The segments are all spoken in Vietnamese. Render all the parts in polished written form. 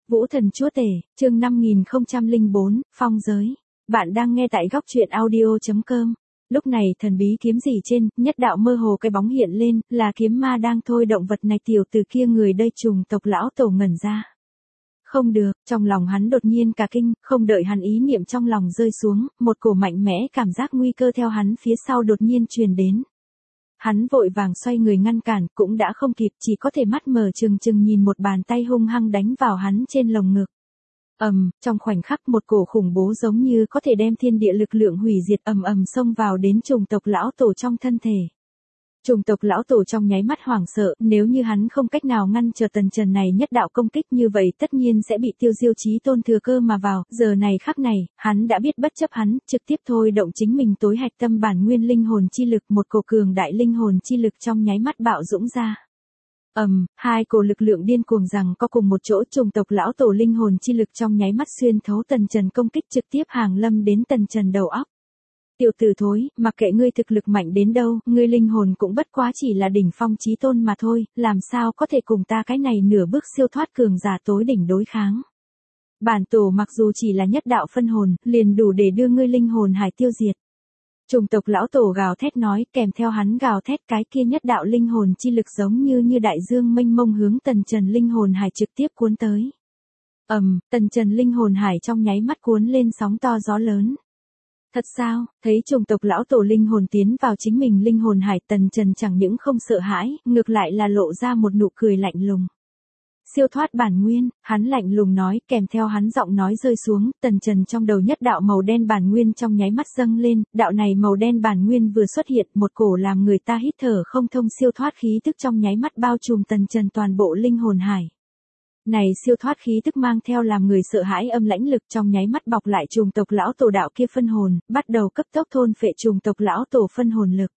Vũ Thần Chúa Tể, chương 5004, Phong Giới. Bạn đang nghe tại góc truyện audio.com. Lúc này thần bí kiếm gì trên, nhất đạo mơ hồ cái bóng hiện lên, là kiếm ma đang thôi động vật này. Tiểu từ kia người đây trùng tộc lão tổ ngẩn ra. Không được, trong lòng hắn đột nhiên cả kinh, không đợi hắn ý niệm trong lòng rơi xuống, một cổ mạnh mẽ cảm giác nguy cơ theo hắn phía sau đột nhiên truyền đến. Hắn vội vàng xoay người ngăn cản, cũng đã không kịp, chỉ có thể mắt mở trừng trừng nhìn một bàn tay hung hăng đánh vào hắn trên lồng ngực. Trong khoảnh khắc một cổ khủng bố giống như có thể đem thiên địa lực lượng hủy diệt xông vào đến trùng tộc lão tổ trong thân thể. Trùng tộc lão tổ trong nháy mắt hoảng sợ, nếu như hắn không cách nào ngăn trở tần trần này nhất đạo công kích như vậy tất nhiên sẽ bị tiêu diêu chí tôn thừa cơ mà vào, giờ này khắc này, hắn đã biết bất chấp hắn, trực tiếp thôi động chính mình tối hạch tâm bản nguyên linh hồn chi lực, một cổ cường đại linh hồn chi lực trong nháy mắt bạo dũng ra. Hai cổ lực lượng điên cuồng rằng có cùng một chỗ, trùng tộc lão tổ linh hồn chi lực trong nháy mắt xuyên thấu tần trần công kích trực tiếp hàng lâm đến tần trần đầu óc. Tiểu tử thối, mặc kệ ngươi thực lực mạnh đến đâu, ngươi linh hồn cũng bất quá chỉ là đỉnh phong chí tôn mà thôi, làm sao có thể cùng ta cái này nửa bước siêu thoát cường giả tối đỉnh đối kháng. Bản tổ mặc dù chỉ là nhất đạo phân hồn, liền đủ để đưa ngươi linh hồn hải tiêu diệt. Trùng tộc lão tổ gào thét nói, kèm theo hắn gào thét cái kia nhất đạo linh hồn chi lực giống như đại dương mênh mông hướng tần trần linh hồn hải trực tiếp cuốn tới. Tần trần linh hồn hải trong nháy mắt cuốn lên sóng to gió lớn. Thật sao, thấy trùng tộc lão tổ linh hồn tiến vào chính mình linh hồn hải, tần trần chẳng những không sợ hãi, ngược lại là lộ ra một nụ cười lạnh lùng. Siêu thoát bản nguyên, hắn lạnh lùng nói, kèm theo hắn giọng nói rơi xuống, tần trần trong đầu nhất đạo màu đen bản nguyên trong nháy mắt dâng lên, đạo này màu đen bản nguyên vừa xuất hiện, một cổ làm người ta hít thở không thông siêu thoát khí tức trong nháy mắt bao trùm tần trần toàn bộ linh hồn hải. Này siêu thoát khí tức mang theo làm người sợ hãi lãnh lực trong nháy mắt bọc lại trùng tộc lão tổ đạo kia phân hồn, bắt đầu cấp tốc thôn phệ trùng tộc lão tổ phân hồn lực.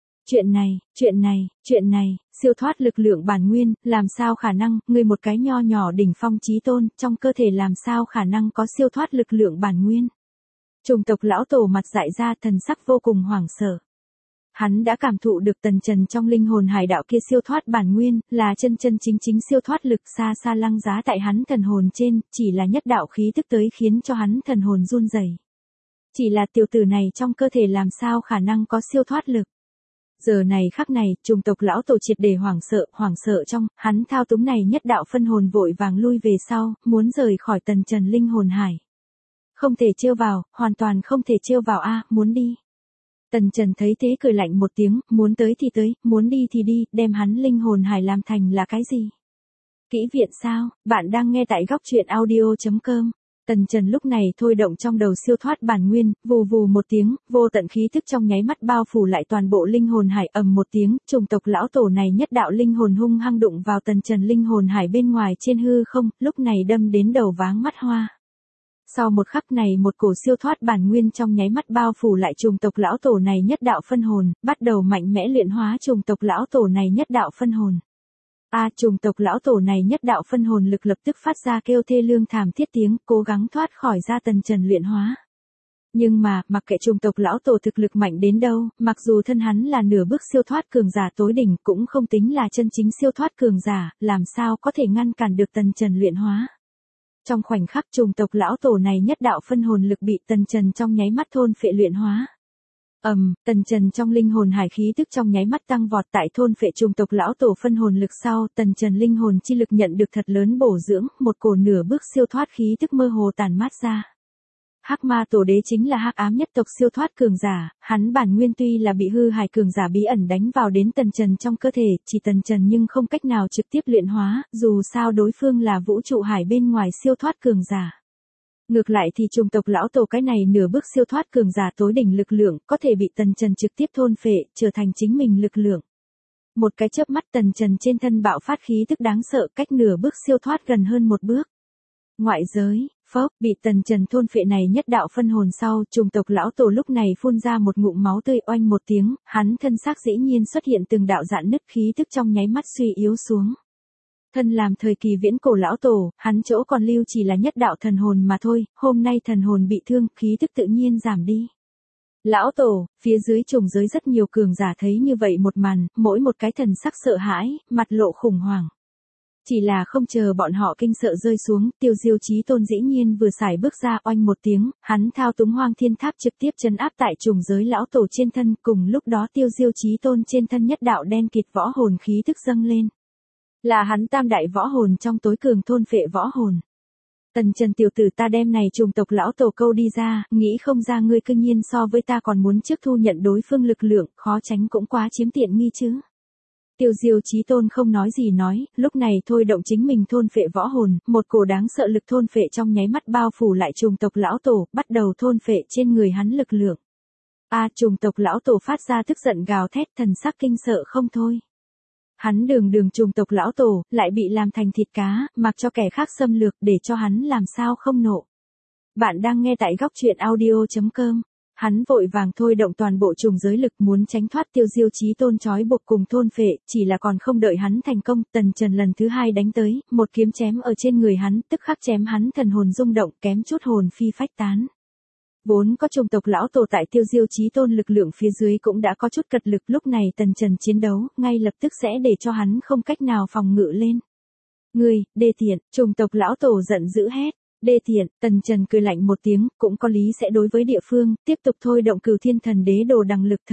Chuyện này, siêu thoát lực lượng bản nguyên, làm sao khả năng, ngươi một cái nho nhỏ đỉnh phong chí tôn, trong cơ thể làm sao khả năng có siêu thoát lực lượng bản nguyên. Trùng tộc lão tổ mặt dại ra, thần sắc vô cùng hoảng sợ. Hắn đã cảm thụ được tần trần trong linh hồn hải đạo kia siêu thoát bản nguyên, là chân chính siêu thoát lực xa xa lăng giá tại hắn thần hồn trên, chỉ là nhất đạo khí tức tới khiến cho hắn thần hồn run rẩy. Chỉ là tiểu tử này trong cơ thể làm sao khả năng có siêu thoát lực. Giờ này khắc này, trùng tộc lão tổ triệt để hoảng sợ trong, hắn thao túng này nhất đạo phân hồn vội vàng lui về sau, muốn rời khỏi tần trần linh hồn hải. Không thể trêu vào, hoàn toàn không thể trêu vào muốn đi. Tần Trần thấy thế cười lạnh một tiếng, muốn tới thì tới, muốn đi thì đi, đem hắn linh hồn hải làm thành là cái gì? Kỹ viện sao? Bạn đang nghe tại góc truyện audio.com. Tần Trần lúc này thôi động trong đầu siêu thoát bản nguyên, vù vù một tiếng, vô tận khí tức trong nháy mắt bao phủ lại toàn bộ linh hồn hải, một tiếng, trùng tộc lão tổ này nhất đạo linh hồn hung hăng đụng vào Tần Trần linh hồn hải bên ngoài trên hư không, lúc này đâm đến đầu váng mắt hoa. Sau một khắc này một cổ siêu thoát bản nguyên trong nháy mắt bao phủ lại trùng tộc lão tổ này nhất đạo phân hồn, bắt đầu mạnh mẽ luyện hóa trùng tộc lão tổ này nhất đạo phân hồn. Trùng tộc lão tổ này nhất đạo phân hồn lực lập tức phát ra kêu thê lương thảm thiết tiếng, cố gắng thoát khỏi ra tần trần luyện hóa. Nhưng mà, mặc kệ trùng tộc lão tổ thực lực mạnh đến đâu, mặc dù thân hắn là nửa bước siêu thoát cường giả tối đỉnh, cũng không tính là chân chính siêu thoát cường giả, làm sao có thể ngăn cản được tần trần luyện hóa. Trong khoảnh khắc trùng tộc lão tổ này nhất đạo phân hồn lực bị tần trần trong nháy mắt thôn phệ luyện hóa. Tần trần trong linh hồn hải khí tức trong nháy mắt tăng vọt tại thôn phệ trùng tộc lão tổ phân hồn lực sau, tần trần linh hồn chi lực nhận được thật lớn bổ dưỡng, một cổ nửa bước siêu thoát khí tức mơ hồ tản mát ra. Hắc ma tổ đế chính là hắc ám nhất tộc siêu thoát cường giả, hắn bản nguyên tuy là bị hư hải cường giả bí ẩn đánh vào đến tần trần trong cơ thể, chỉ tần trần nhưng không cách nào trực tiếp luyện hóa, dù sao đối phương là vũ trụ hải bên ngoài siêu thoát cường giả. Ngược lại thì trùng tộc lão tổ cái này nửa bước siêu thoát cường giả tối đỉnh lực lượng, có thể bị tần trần trực tiếp thôn phệ, trở thành chính mình lực lượng. Một cái chớp mắt tần trần trên thân bạo phát khí tức đáng sợ, cách nửa bước siêu thoát gần hơn một bước. Ngoại giới, bị tần trần thôn phệ này nhất đạo phân hồn sau, trùng tộc lão tổ lúc này phun ra một ngụm máu tươi, oanh một tiếng, hắn thân xác dĩ nhiên xuất hiện từng đạo rạn nứt, khí tức trong nháy mắt suy yếu xuống. Thân làm thời kỳ viễn cổ lão tổ, hắn chỗ còn lưu chỉ là nhất đạo thần hồn mà thôi, hôm nay thần hồn bị thương, khí tức tự nhiên giảm đi. Lão tổ, phía dưới trùng giới rất nhiều cường giả thấy như vậy một màn, mỗi một cái thần sắc sợ hãi, mặt lộ khủng hoảng. Chỉ là không chờ bọn họ kinh sợ rơi xuống, Tiêu Diêu Chí Tôn dĩ nhiên vừa xài bước ra, oanh một tiếng, hắn thao túng Hoang Thiên Tháp trực tiếp trấn áp tại trùng giới lão tổ trên thân, cùng lúc đó Tiêu Diêu Chí Tôn trên thân nhất đạo đen kịt võ hồn khí tức dâng lên. Là hắn tam đại võ hồn trong tối cường thôn phệ võ hồn. Tần Trần tiểu tử, ta đem này trùng tộc lão tổ câu đi ra, nghĩ không ra ngươi cư nhiên so với ta còn muốn trước thu nhận đối phương lực lượng, khó tránh cũng quá chiếm tiện nghi chứ. Tiêu Diêu Chí Tôn không nói gì nói, lúc này thôi động chính mình thôn phệ võ hồn, một cổ đáng sợ lực thôn phệ trong nháy mắt bao phủ lại trùng tộc lão tổ, bắt đầu thôn phệ trên người hắn lực lượng. Trùng tộc lão tổ phát ra tức giận gào thét, thần sắc kinh sợ không thôi. Hắn đường trùng tộc lão tổ, lại bị làm thành thịt cá, mặc cho kẻ khác xâm lược, để cho hắn làm sao không nộ. Bạn đang nghe tại góc truyện audio.com. Hắn vội vàng thôi động toàn bộ trùng giới lực muốn tránh thoát Tiêu Diêu Chí Tôn trói buộc cùng thôn phệ, chỉ là còn không đợi hắn thành công, Tần Trần lần thứ hai đánh tới, một kiếm chém ở trên người hắn, tức khắc chém hắn thần hồn rung động, kém chút hồn phi phách tán. Vốn có trùng tộc lão tổ tại Tiêu Diêu Chí Tôn lực lượng phía dưới cũng đã có chút cật lực, lúc này Tần Trần chiến đấu, ngay lập tức sẽ để cho hắn không cách nào phòng ngự lên. Ngươi, đê tiện, trùng tộc lão tổ giận dữ hét. Đê tiện, Tần Trần cười lạnh một tiếng, cũng có lý sẽ đối với địa phương, tiếp tục thôi động Cửu Thiên Thần Đế Đồ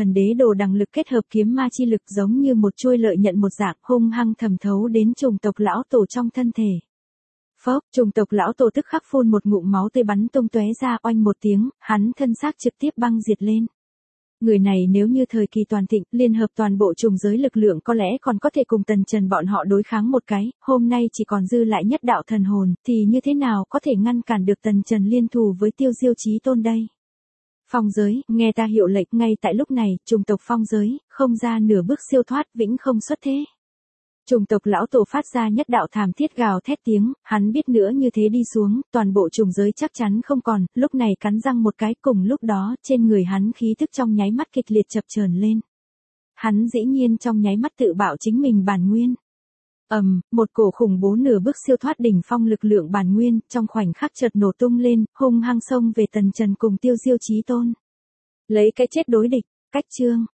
đằng lực kết hợp kiếm ma chi lực giống như một chuôi lợi nhận một dạng, hung hăng thẩm thấu đến trùng tộc lão tổ trong thân thể. Phốc, trùng tộc lão tổ tức khắc phun một ngụm máu tươi bắn tung tóe ra, oanh một tiếng, hắn thân xác trực tiếp băng diệt lên. Người này nếu như thời kỳ toàn thịnh, liên hợp toàn bộ trùng giới lực lượng có lẽ còn có thể cùng Tần Trần bọn họ đối kháng một cái, hôm nay chỉ còn dư lại nhất đạo thần hồn, thì như thế nào có thể ngăn cản được Tần Trần liên thủ với Tiêu Diêu Chí Tôn đây? Phong giới, nghe ta hiệu lệnh, ngay tại lúc này, trùng tộc phong giới, không ra nửa bước siêu thoát, vĩnh không xuất thế. Trùng tộc lão tổ phát ra nhất đạo thảm thiết gào thét tiếng, hắn biết nữa như thế đi xuống, toàn bộ trùng giới chắc chắn không còn, lúc này cắn răng một cái, cùng lúc đó, trên người hắn khí tức trong nháy mắt kịch liệt chập chờn lên. Hắn dĩ nhiên trong nháy mắt tự bạo chính mình bản nguyên. Một cổ khủng bố nửa bước siêu thoát đỉnh phong lực lượng bản nguyên, trong khoảnh khắc chợt nổ tung lên, hung hăng xông về Tần Trần cùng Tiêu Diêu Chí Tôn. Lấy cái chết đối địch, cách chương.